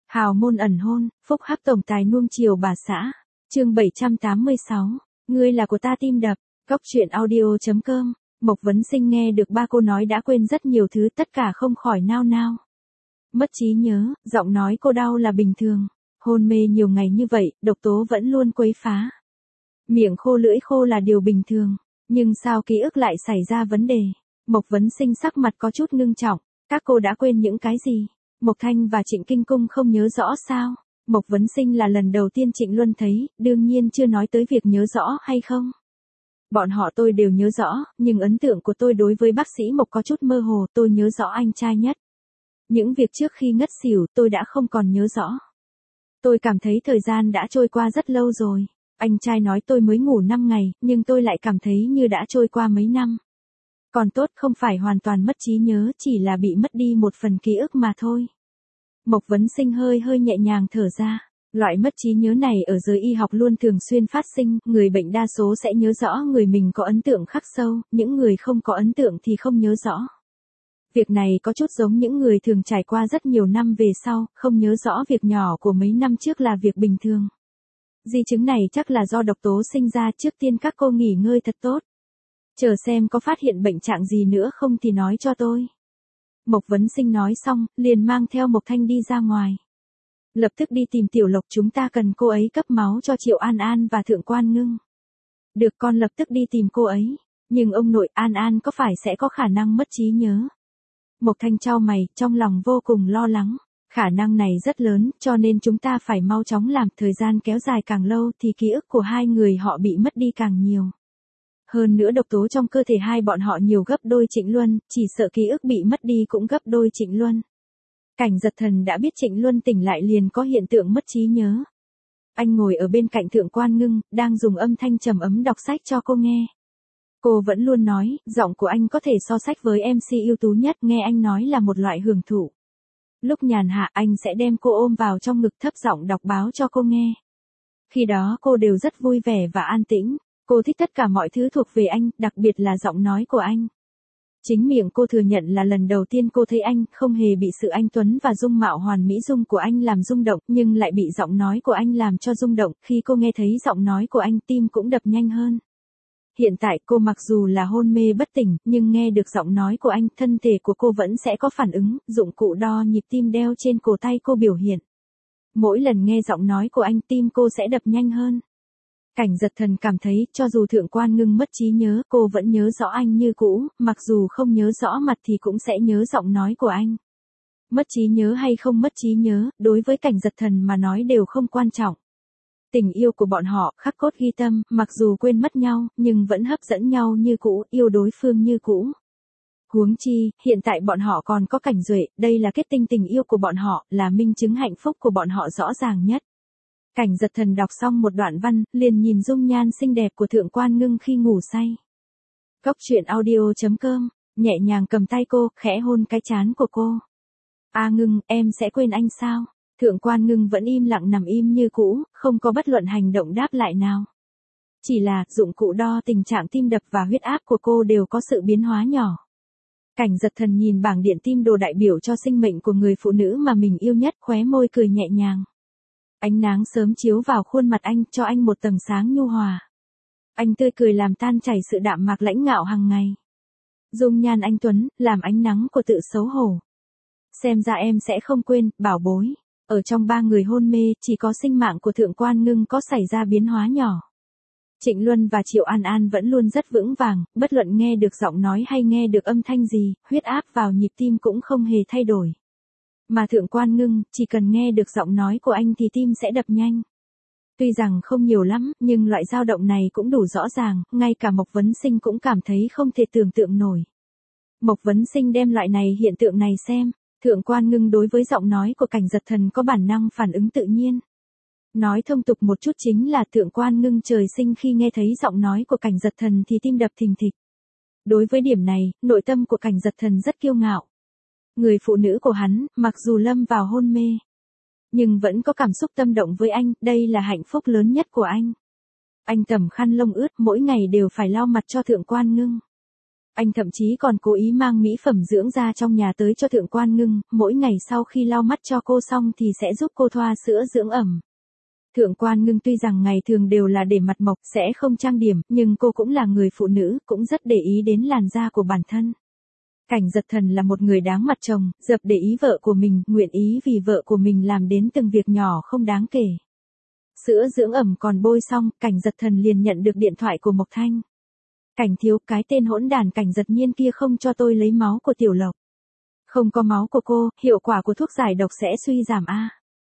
Hào môn ẩn hôn, phúc hắc tổng tài nuông chiều bà xã. Chương 786. Ngươi là của ta tim đập. Góc truyện audio.com. Mộc Vấn Sinh nghe được ba cô nói đã quên rất nhiều thứ, tất cả không khỏi nao nao. Mất trí nhớ, giọng nói cô đau là bình thường. Hôn mê nhiều ngày như vậy, độc tố vẫn luôn quấy phá. Miệng khô lưỡi khô là điều bình thường. Nhưng sao ký ức lại xảy ra vấn đề? Mộc Vấn Sinh sắc mặt có chút ngưng trọng. Các cô đã quên những cái gì? Mộc Thanh và Trịnh Kinh Cung không nhớ rõ sao? Mộc Vấn Sinh là lần đầu tiên Trịnh Luân thấy, đương nhiên chưa nói tới việc nhớ rõ hay không. Bọn họ tôi đều nhớ rõ, nhưng ấn tượng của tôi đối với bác sĩ Mộc có chút mơ hồ, tôi nhớ rõ anh trai nhất. Những việc trước khi ngất xỉu tôi đã không còn nhớ rõ. Tôi cảm thấy thời gian đã trôi qua rất lâu rồi. Anh trai nói tôi mới ngủ 5 ngày, nhưng tôi lại cảm thấy như đã trôi qua mấy năm. Còn tốt không phải hoàn toàn mất trí nhớ, chỉ là bị mất đi một phần ký ức mà thôi. Mộc Vấn Sinh hơi nhẹ nhàng thở ra. Loại mất trí nhớ này ở giới y học luôn thường xuyên phát sinh, người bệnh đa số sẽ nhớ rõ người mình có ấn tượng khắc sâu, những người không có ấn tượng thì không nhớ rõ. Việc này có chút giống những người thường trải qua rất nhiều năm về sau, không nhớ rõ việc nhỏ của mấy năm trước là việc bình thường. Di chứng này chắc là do độc tố sinh ra, trước tiên các cô nghỉ ngơi thật tốt. Chờ xem có phát hiện bệnh trạng gì nữa không thì nói cho tôi. Mộc Vấn Sinh nói xong, liền mang theo Mộc Thanh đi ra ngoài. Lập tức đi tìm Tiểu Lộc, chúng ta cần cô ấy cấp máu cho Triệu An An và Thượng Quan Ngưng. Được, con lập tức đi tìm cô ấy. Nhưng ông nội, An An có phải sẽ có khả năng mất trí nhớ? Mộc Thanh chau mày, trong lòng vô cùng lo lắng. Khả năng này rất lớn, cho nên chúng ta phải mau chóng làm, thời gian kéo dài càng lâu thì ký ức của hai người họ bị mất đi càng nhiều. Hơn nữa độc tố trong cơ thể hai bọn họ nhiều gấp đôi Trịnh Luân, chỉ sợ ký ức bị mất đi cũng gấp đôi Trịnh Luân. Cảnh Giật Thần đã biết Trịnh Luân tỉnh lại liền có hiện tượng mất trí nhớ. Anh ngồi ở bên cạnh Thượng Quan Ngưng, đang dùng âm thanh trầm ấm đọc sách cho cô nghe. Cô vẫn luôn nói, giọng của anh có thể so sách với MC ưu tú nhất, nghe anh nói là một loại hưởng thụ. Lúc nhàn hạ anh sẽ đem cô ôm vào trong ngực, thấp giọng đọc báo cho cô nghe. Khi đó cô đều rất vui vẻ và an tĩnh. Cô thích tất cả mọi thứ thuộc về anh, đặc biệt là giọng nói của anh. Chính miệng cô thừa nhận là lần đầu tiên cô thấy anh, không hề bị sự anh tuấn và dung mạo hoàn mỹ dung của anh làm rung động, nhưng lại bị giọng nói của anh làm cho rung động. Khi cô nghe thấy giọng nói của anh, tim cũng đập nhanh hơn. Hiện tại cô mặc dù là hôn mê bất tỉnh, nhưng nghe được giọng nói của anh, thân thể của cô vẫn sẽ có phản ứng, dụng cụ đo nhịp tim đeo trên cổ tay cô biểu hiện. Mỗi lần nghe giọng nói của anh, tim cô sẽ đập nhanh hơn. Cảnh Giật Thần cảm thấy, cho dù Thượng Quan Ngưng mất trí nhớ, cô vẫn nhớ rõ anh như cũ, mặc dù không nhớ rõ mặt thì cũng sẽ nhớ giọng nói của anh. Mất trí nhớ hay không mất trí nhớ, đối với Cảnh Giật Thần mà nói đều không quan trọng. Tình yêu của bọn họ khắc cốt ghi tâm, mặc dù quên mất nhau, nhưng vẫn hấp dẫn nhau như cũ, yêu đối phương như cũ. Huống chi, hiện tại bọn họ còn có Cảnh Duệ, đây là kết tinh tình yêu của bọn họ, là minh chứng hạnh phúc của bọn họ rõ ràng nhất. Cảnh Giật Thần đọc xong một đoạn văn, liền nhìn dung nhan xinh đẹp của Thượng Quan Ngưng khi ngủ say. Góc truyện audio.com, nhẹ nhàng cầm tay cô, khẽ hôn cái trán của cô. A Ngưng, em sẽ quên anh sao? Thượng Quan Ngưng vẫn im lặng nằm im như cũ, không có bất luận hành động đáp lại nào. Chỉ là, dụng cụ đo tình trạng tim đập và huyết áp của cô đều có sự biến hóa nhỏ. Cảnh Giật Thần nhìn bảng điện tim đồ đại biểu cho sinh mệnh của người phụ nữ mà mình yêu nhất, khóe môi cười nhẹ nhàng. Ánh nắng sớm chiếu vào khuôn mặt anh, cho anh một tầng sáng nhu hòa. Anh tươi cười làm tan chảy sự đạm mạc lãnh ngạo hàng ngày. Dung nhan anh tuấn, làm ánh nắng của tự xấu hổ. Xem ra em sẽ không quên, bảo bối. Ở trong ba người hôn mê, chỉ có sinh mạng của Thượng Quan Ngưng có xảy ra biến hóa nhỏ. Trịnh Luân và Triệu An An vẫn luôn rất vững vàng, bất luận nghe được giọng nói hay nghe được âm thanh gì, huyết áp vào nhịp tim cũng không hề thay đổi. Mà Thượng Quan Ngưng, chỉ cần nghe được giọng nói của anh thì tim sẽ đập nhanh. Tuy rằng không nhiều lắm, nhưng loại dao động này cũng đủ rõ ràng, ngay cả Mộc Vấn Sinh cũng cảm thấy không thể tưởng tượng nổi. Mộc Vấn Sinh đem loại này hiện tượng này xem, Thượng Quan Ngưng đối với giọng nói của Cảnh Giật Thần có bản năng phản ứng tự nhiên. Nói thông tục một chút chính là Thượng Quan Ngưng trời sinh khi nghe thấy giọng nói của Cảnh Giật Thần thì tim đập thình thịch. Đối với điểm này, nội tâm của Cảnh Giật Thần rất kiêu ngạo. Người phụ nữ của hắn, mặc dù lâm vào hôn mê, nhưng vẫn có cảm xúc tâm động với anh, đây là hạnh phúc lớn nhất của anh. Anh cầm khăn lông ướt, mỗi ngày đều phải lau mặt cho Thượng Quan Ngưng. Anh thậm chí còn cố ý mang mỹ phẩm dưỡng da trong nhà tới cho Thượng Quan Ngưng, mỗi ngày sau khi lau mắt cho cô xong thì sẽ giúp cô thoa sữa dưỡng ẩm. Thượng Quan Ngưng tuy rằng ngày thường đều là để mặt mộc, sẽ không trang điểm, nhưng cô cũng là người phụ nữ, cũng rất để ý đến làn da của bản thân. Cảnh Giật Thần là một người đáng mặt chồng, dập để ý vợ của mình, nguyện ý vì vợ của mình làm đến từng việc nhỏ không đáng kể. Sữa dưỡng ẩm còn bôi xong, Cảnh Giật Thần liền nhận được điện thoại của Mộc Thanh. Cảnh thiếu, cái tên hỗn đàn Cảnh Giật Nhiên kia không cho tôi lấy máu của Tiểu Lộc. Không có máu của cô, hiệu quả của thuốc giải độc sẽ suy giảm a.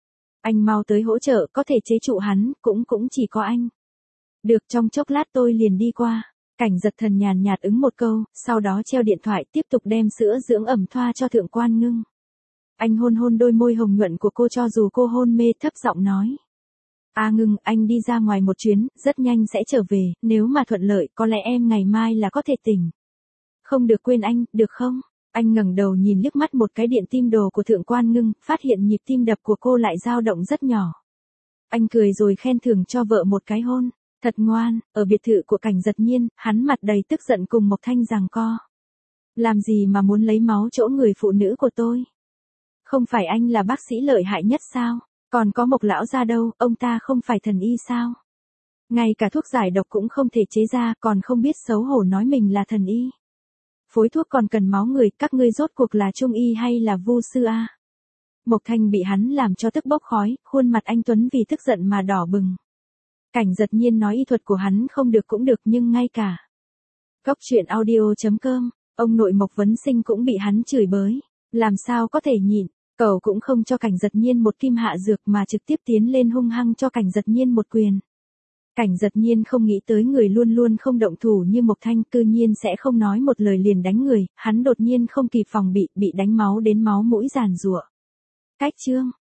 Anh mau tới hỗ trợ, có thể chế trụ hắn, cũng chỉ có anh. Được, trong chốc lát tôi liền đi qua. Cảnh Giật Thần nhàn nhạt ứng một câu, sau đó treo điện thoại tiếp tục đem sữa dưỡng ẩm thoa cho Thượng Quan Ngưng. Anh hôn hôn đôi môi hồng nhuận của cô cho dù cô hôn mê, thấp giọng nói. Ngưng, anh đi ra ngoài một chuyến, rất nhanh sẽ trở về, nếu mà thuận lợi, có lẽ em ngày mai là có thể tỉnh. Không được quên anh, được không? Anh ngẩng đầu nhìn liếc mắt một cái điện tim đồ của Thượng Quan Ngưng, phát hiện nhịp tim đập của cô lại dao động rất nhỏ. Anh cười rồi khen thưởng cho vợ một cái hôn. Thật ngoan. Ở biệt thự của Cảnh Giật Nhiên, hắn mặt đầy tức giận cùng Mộc Thanh giằng co. Làm gì mà muốn lấy máu chỗ người phụ nữ của tôi? Không phải anh là bác sĩ lợi hại nhất sao? Còn có Mộc lão gia đâu, ông ta không phải thần y sao? Ngay cả thuốc giải độc cũng không thể chế ra, còn không biết xấu hổ nói mình là thần y. Phối thuốc còn cần máu người, các ngươi rốt cuộc là trung y hay là vu sư a? Mộc Thanh bị hắn làm cho tức bốc khói, khuôn mặt anh tuấn vì tức giận mà đỏ bừng. Cảnh Giật Nhiên nói y thuật của hắn không được cũng được, nhưng ngay cả Góc Truyện Audio.com, ông nội Mộc Vấn Sinh cũng bị hắn chửi bới. Làm sao có thể nhịn, cậu cũng không cho Cảnh Giật Nhiên một kim hạ dược mà trực tiếp tiến lên hung hăng cho Cảnh Giật Nhiên một quyền. Cảnh Giật Nhiên không nghĩ tới người luôn luôn không động thủ như Mộc Thanh cư nhiên sẽ không nói một lời liền đánh người, hắn đột nhiên không kịp phòng bị đánh máu đến máu mũi giàn giụa. Cách chương